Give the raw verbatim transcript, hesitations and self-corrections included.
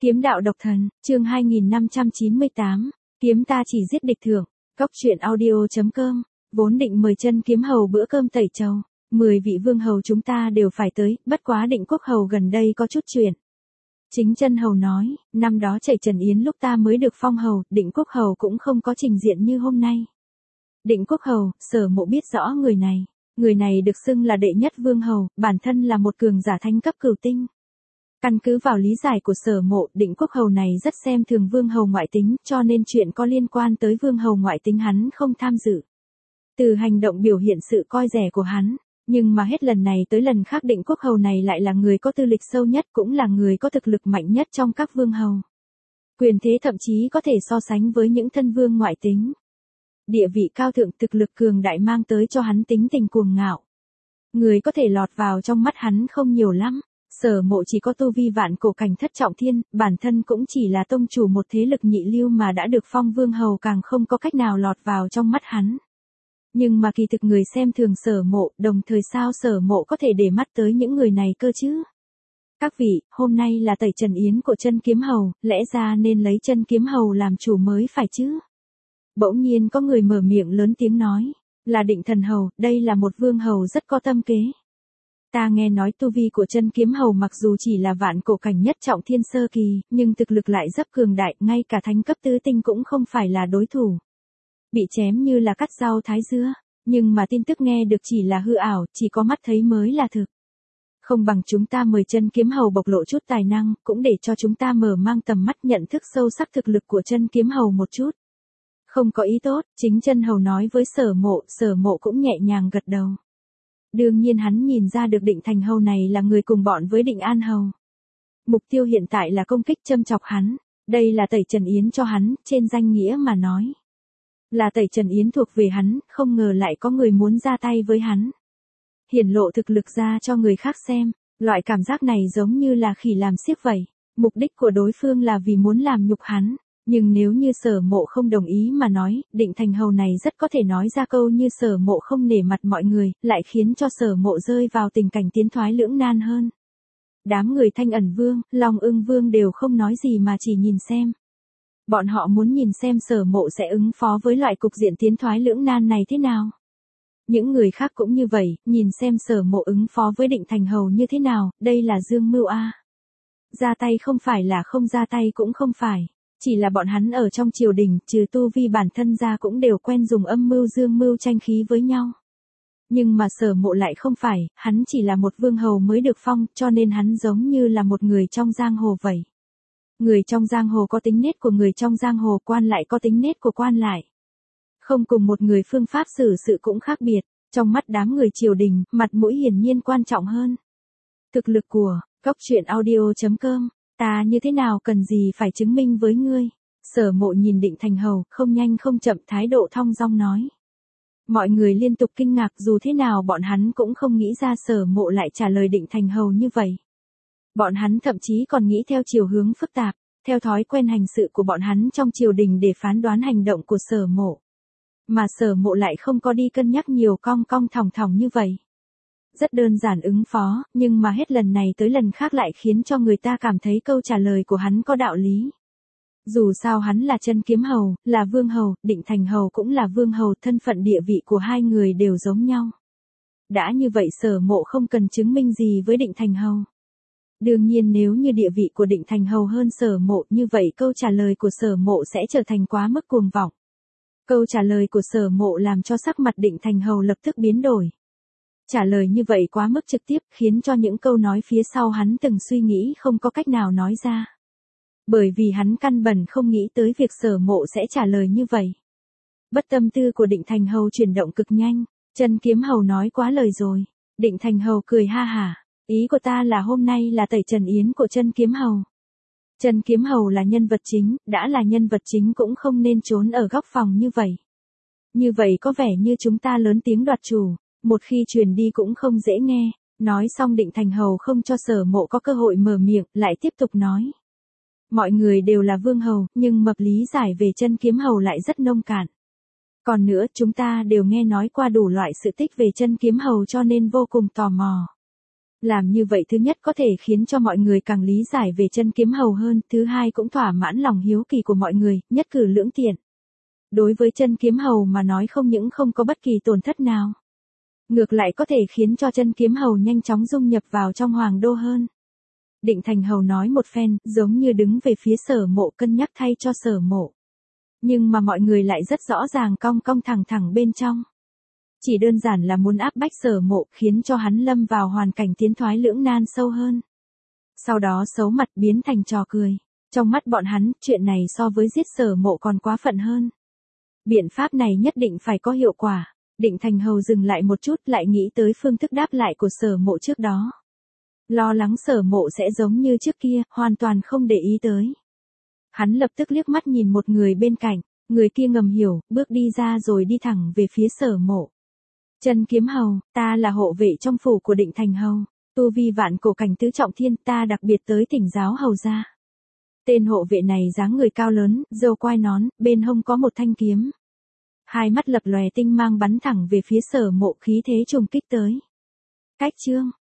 Kiếm đạo độc thần, chương hai nghìn năm trăm chín mươi tám, kiếm ta chỉ giết địch thượng, cóc truyện audio chấm com, vốn định mời chân kiếm hầu bữa cơm tẩy trầu, mười vị vương hầu chúng ta đều phải tới, bất quá Định Quốc hầu gần đây có chút chuyện. Chính chân hầu nói, năm đó Chảy Trần Yến lúc ta mới được phong hầu, Định Quốc hầu cũng không có trình diện như hôm nay. Định Quốc hầu, Sở Mộ biết rõ người này, người này được xưng là đệ nhất vương hầu, bản thân là một cường giả thánh cấp cửu tinh. Căn cứ vào lý giải của Sở Mộ, Định Quốc hầu này rất xem thường vương hầu ngoại tính, cho nên chuyện có liên quan tới vương hầu ngoại tính hắn không tham dự. Từ hành động biểu hiện sự coi rẻ của hắn, nhưng mà hết lần này tới lần khác Định Quốc hầu này lại là người có tư lịch sâu nhất, cũng là người có thực lực mạnh nhất trong các vương hầu. Quyền thế thậm chí có thể so sánh với những thân vương ngoại tính. Địa vị cao thượng, thực lực cường đại mang tới cho hắn tính tình cuồng ngạo. Người có thể lọt vào trong mắt hắn không nhiều lắm. Sở Mộ chỉ có tu vi vạn cổ cảnh thất trọng thiên, bản thân cũng chỉ là tông chủ một thế lực nhị lưu mà đã được phong vương hầu, càng không có cách nào lọt vào trong mắt hắn. Nhưng mà kỳ thực người xem thường Sở Mộ, đồng thời sao Sở Mộ có thể để mắt tới những người này cơ chứ? Các vị, hôm nay là tẩy Trần Yến của chân kiếm hầu, lẽ ra nên lấy chân kiếm hầu làm chủ mới phải chứ? Bỗng nhiên có người mở miệng lớn tiếng nói, là Định Thần hầu, đây là một vương hầu rất có tâm kế. Ta nghe nói tu vi của chân kiếm hầu mặc dù chỉ là vạn cổ cảnh nhất trọng thiên sơ kỳ, nhưng thực lực lại rất cường đại, ngay cả thánh cấp tứ tinh cũng không phải là đối thủ. Bị chém như là cắt rau thái dưa, nhưng mà tin tức nghe được chỉ là hư ảo, chỉ có mắt thấy mới là thực. Không bằng chúng ta mời chân kiếm hầu bộc lộ chút tài năng, cũng để cho chúng ta mở mang tầm mắt nhận thức sâu sắc thực lực của chân kiếm hầu một chút. Không có ý tốt, chính chân hầu nói với Sở Mộ, Sở Mộ cũng nhẹ nhàng gật đầu. Đương nhiên hắn nhìn ra được Định Thành hầu này là người cùng bọn với Định An hầu. Mục tiêu hiện tại là công kích châm chọc hắn, đây là tẩy Trần Yến cho hắn, trên danh nghĩa mà nói. Là tẩy Trần Yến thuộc về hắn, không ngờ lại có người muốn ra tay với hắn. Hiển lộ thực lực ra cho người khác xem, loại cảm giác này giống như là khỉ làm xiếc vậy. Mục đích của đối phương là vì muốn làm nhục hắn. Nhưng nếu như Sở Mộ không đồng ý mà nói, Định Thành hầu này rất có thể nói ra câu như Sở Mộ không nể mặt mọi người, lại khiến cho Sở Mộ rơi vào tình cảnh tiến thoái lưỡng nan hơn. Đám người Thanh Ẩn Vương, Long Ưng Vương đều không nói gì mà chỉ nhìn xem. Bọn họ muốn nhìn xem Sở Mộ sẽ ứng phó với loại cục diện tiến thoái lưỡng nan này thế nào. Những người khác cũng như vậy, nhìn xem Sở Mộ ứng phó với Định Thành hầu như thế nào, đây là dương mưu a. Ra tay không phải là không ra tay cũng không phải. Chỉ là bọn hắn ở trong triều đình, trừ tu vi bản thân ra cũng đều quen dùng âm mưu dương mưu tranh khí với nhau. Nhưng mà Sở Mộ lại không phải, hắn chỉ là một vương hầu mới được phong, cho nên hắn giống như là một người trong giang hồ vậy. Người trong giang hồ có tính nết của người trong giang hồ, quan lại có tính nết của quan lại. Không cùng một người phương pháp xử sự cũng khác biệt, trong mắt đám người triều đình, mặt mũi hiển nhiên quan trọng hơn. Thực lực của cóc truyện audio chấm com, ta như thế nào cần gì phải chứng minh với ngươi? Sở Mộ nhìn Định Thành hầu, không nhanh không chậm, thái độ thong dong nói. Mọi người liên tục kinh ngạc, dù thế nào bọn hắn cũng không nghĩ ra Sở Mộ lại trả lời Định Thành hầu như vậy. Bọn hắn thậm chí còn nghĩ theo chiều hướng phức tạp, theo thói quen hành sự của bọn hắn trong triều đình để phán đoán hành động của Sở Mộ. Mà Sở Mộ lại không có đi cân nhắc nhiều cong cong thòng thòng như vậy. Rất đơn giản ứng phó, nhưng mà hết lần này tới lần khác lại khiến cho người ta cảm thấy câu trả lời của hắn có đạo lý. Dù sao hắn là chân kiếm hầu, là vương hầu, Định Thành hầu cũng là vương hầu, thân phận địa vị của hai người đều giống nhau. Đã như vậy Sở Mộ không cần chứng minh gì với Định Thành hầu. Đương nhiên nếu như địa vị của Định Thành hầu hơn Sở Mộ, như vậy câu trả lời của Sở Mộ sẽ trở thành quá mức cuồng vọng. Câu trả lời của Sở Mộ làm cho sắc mặt Định Thành hầu lập tức biến đổi. Trả lời như vậy quá mức trực tiếp, khiến cho những câu nói phía sau hắn từng suy nghĩ không có cách nào nói ra. Bởi vì hắn căn bản không nghĩ tới việc Sở Mộ sẽ trả lời như vậy. Bất tâm tư của Định Thành hầu chuyển động cực nhanh, chân kiếm hầu nói quá lời rồi. Định Thành hầu cười ha hả, ý của ta là hôm nay là tẩy Trần Yến của chân kiếm hầu. Chân kiếm hầu là nhân vật chính, đã là nhân vật chính cũng không nên trốn ở góc phòng như vậy. Như vậy có vẻ như chúng ta lớn tiếng đoạt chủ. Một khi truyền đi cũng không dễ nghe. Nói xong Định Thành hầu không cho Sở Mộ có cơ hội mở miệng, lại tiếp tục nói. Mọi người đều là vương hầu, nhưng mập lý giải về chân kiếm hầu lại rất nông cạn. Còn nữa, chúng ta đều nghe nói qua đủ loại sự tích về chân kiếm hầu cho nên vô cùng tò mò. Làm như vậy thứ nhất có thể khiến cho mọi người càng lý giải về chân kiếm hầu hơn, thứ hai cũng thỏa mãn lòng hiếu kỳ của mọi người, nhất cử lưỡng tiện. Đối với chân kiếm hầu mà nói không những không có bất kỳ tổn thất nào. Ngược lại có thể khiến cho chân kiếm hầu nhanh chóng dung nhập vào trong hoàng đô hơn. Định Thành Hầu nói một phen, giống như đứng về phía Sở Mộ cân nhắc thay cho Sở Mộ. Nhưng mà mọi người lại rất rõ ràng cong cong thẳng thẳng bên trong. Chỉ đơn giản là muốn áp bách Sở Mộ, khiến cho hắn lâm vào hoàn cảnh tiến thoái lưỡng nan sâu hơn. Sau đó xấu mặt biến thành trò cười. Trong mắt bọn hắn, chuyện này so với giết Sở Mộ còn quá phận hơn. Biện pháp này nhất định phải có hiệu quả. Định Thành Hầu dừng lại một chút, lại nghĩ tới phương thức đáp lại của Sở Mộ trước đó. Lo lắng Sở Mộ sẽ giống như trước kia, hoàn toàn không để ý tới. Hắn lập tức liếc mắt nhìn một người bên cạnh, người kia ngầm hiểu, bước đi ra rồi đi thẳng về phía Sở Mộ. Chân kiếm hầu, ta là hộ vệ trong phủ của Định Thành Hầu, tu vi vạn cổ cảnh tứ trọng thiên, ta đặc biệt tới thỉnh giáo hầu gia. Tên hộ vệ này dáng người cao lớn, râu quai nón, bên hông có một thanh kiếm. Hai mắt lập lòe tinh mang bắn thẳng về phía Sở Mộ, khí thế trùng kích tới. Cách chương